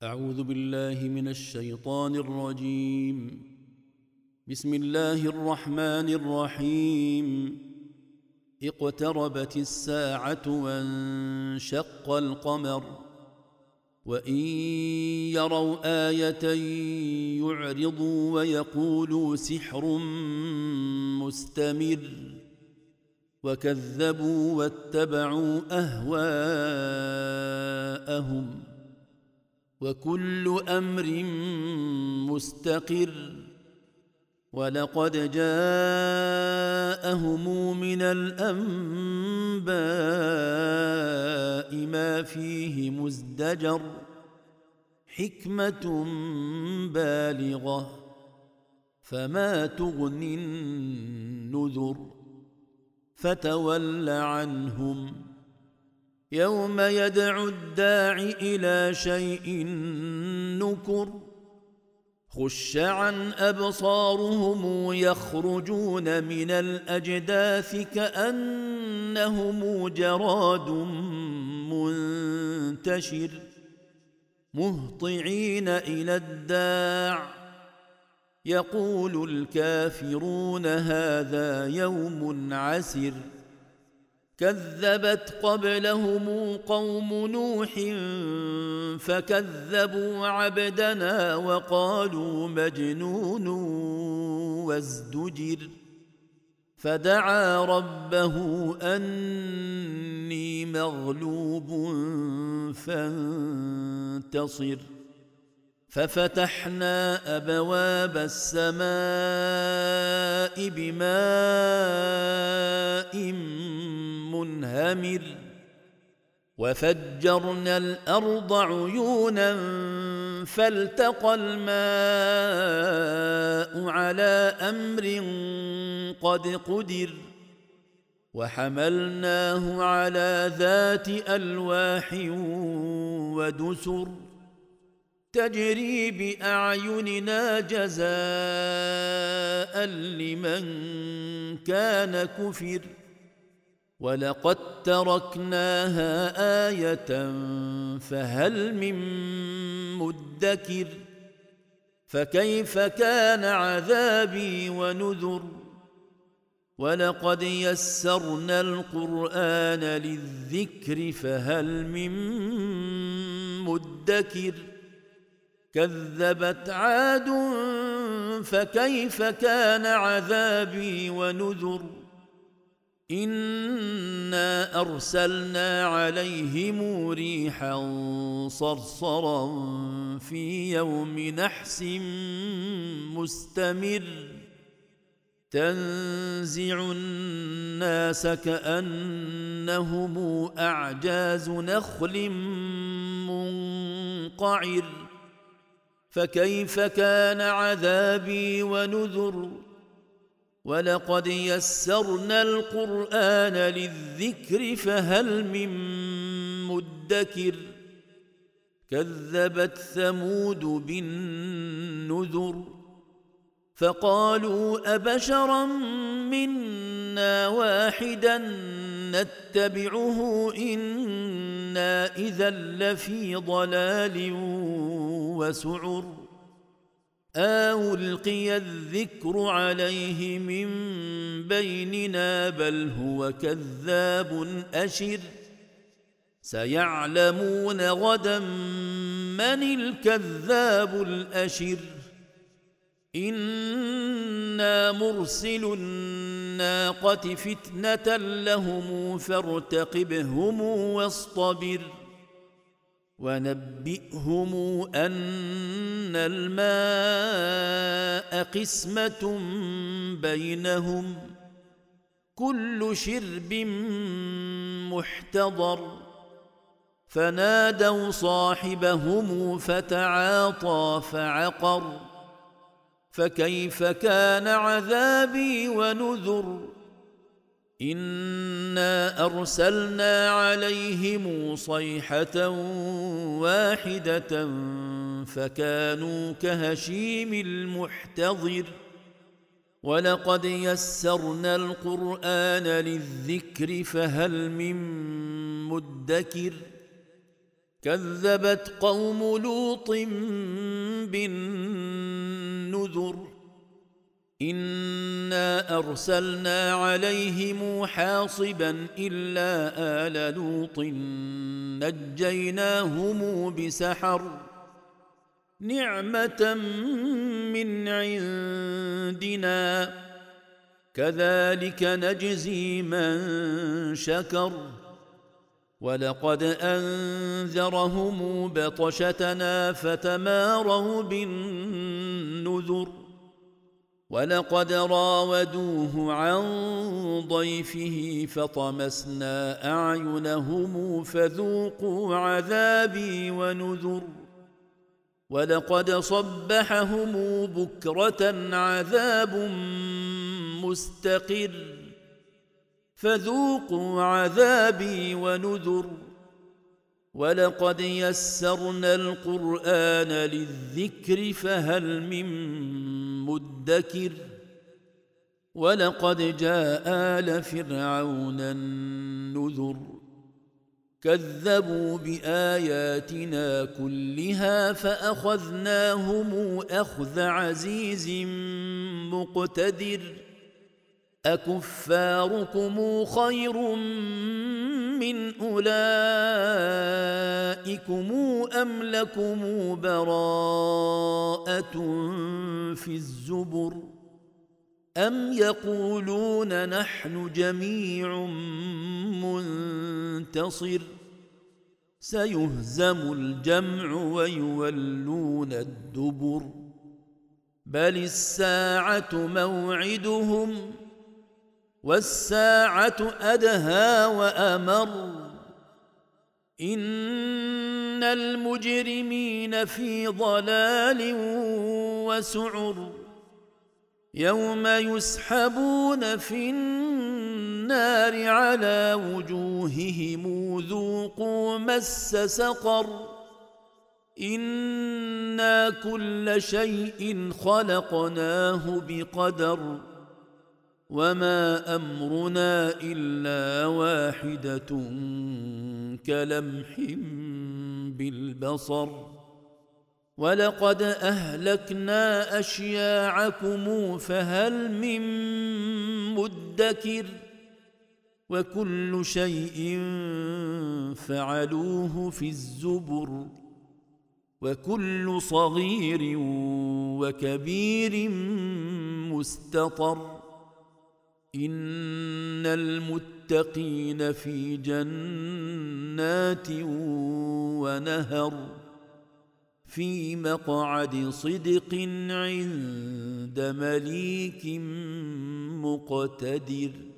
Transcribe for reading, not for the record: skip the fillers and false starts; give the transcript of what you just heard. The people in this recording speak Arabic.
أعوذ بالله من الشيطان الرجيم. بسم الله الرحمن الرحيم. اقتربت الساعة وانشق القمر وإن يروا آية يعرضوا ويقولوا سحر مستمر وكذبوا واتبعوا أهواءهم وكل أمر مستقر ولقد جاءهم من الأنباء ما فيه مزدجر حكمة بالغة فما تغني النذر فتول عنهم يوم يدعو الداع إلى شيء نكر خش عن أبصارهم يخرجون من الأجداث كأنهم جراد منتشر مهطعين إلى الداع يقول الكافرون هذا يوم عسر كذبت قبلهم قوم نوح فكذبوا عبدنا وقالوا مجنون وازدجر فدعا ربه أني مغلوب فانتصر ففتحنا أبواب السماء بماء منهمر وفجرنا الأرض عيونا فالتقى الماء على أمر قد قدر وحملناه على ذات ألواح ودسر تجري بأعيننا جزاء لمن كان كفر ولقد تركناها آية فهل من مدكر فكيف كان عذابي ونذر ولقد يسرنا القرآن للذكر فهل من مدكر كذبت عاد فكيف كان عذابي ونذر إنا أرسلنا عليهم ريحا صرصرا في يوم نحس مستمر تنزع الناس كأنهم أعجاز نخل منقعر فكيف كان عذابي ونذر ولقد يسرنا القرآن للذكر فهل من مدكر كذبت ثمود بالنذر فقالوا أبشرا منا واحدا نتبعه إنا إذا لفي ضلال وسعر ألقي الذكر عليه من بيننا بل هو كذاب أشر سيعلمون غدا من الكذاب الأشر إنا مرسل الناقة فتنة لهم فارتقبهم واصطبر ونبئهم أن الماء قسمة بينهم كل شرب محتضر فنادوا صاحبهم فتعاطى فعقر فكيف كان عذابي ونذر إنا أرسلنا عليهم صيحة واحدة فكانوا كهشيم المحتضر ولقد يسرنا القرآن للذكر فهل من مدكر كذبت قوم لوط بالنذر إنا أرسلنا عليهم حاصبا إلا آل لوط نجيناهم بسحر نعمة من عندنا كذلك نجزي من شكر ولقد أنذرهم بطشتنا فتماروا بالنذر ولقد راودوه عن ضيفه فطمسنا أعينهم فذوقوا عذابي ونذر ولقد صبحهم بكرة عذاب مستقر فذوقوا عذابي ونذر ولقد يسرنا القرآن للذكر فهل من مدكر ولقد جاء آل فرعون النذر كذبوا بآياتنا كلها فأخذناهم أخذ عزيز مقتدر أكفاركم خير من أولئكم أم لكم براءة في الزبر أم يقولون نحن جميع منتصر سيهزم الجمع ويولون الدبر بل الساعة موعدهم والساعة أدهى وأمر إن المجرمين في ضلال وسعر يوم يسحبون في النار على وجوههم ذوقوا مس سقر إنا كل شيء خلقناه بقدر وما أمرنا إلا واحدة كلمح بالبصر ولقد أهلكنا أشياعكم فهل من مدكر وكل شيء فعلوه في الزبر وكل صغير وكبير مستطر إن المتقين في جنات ونهر في مقعد صدق عند مليك مقتدر.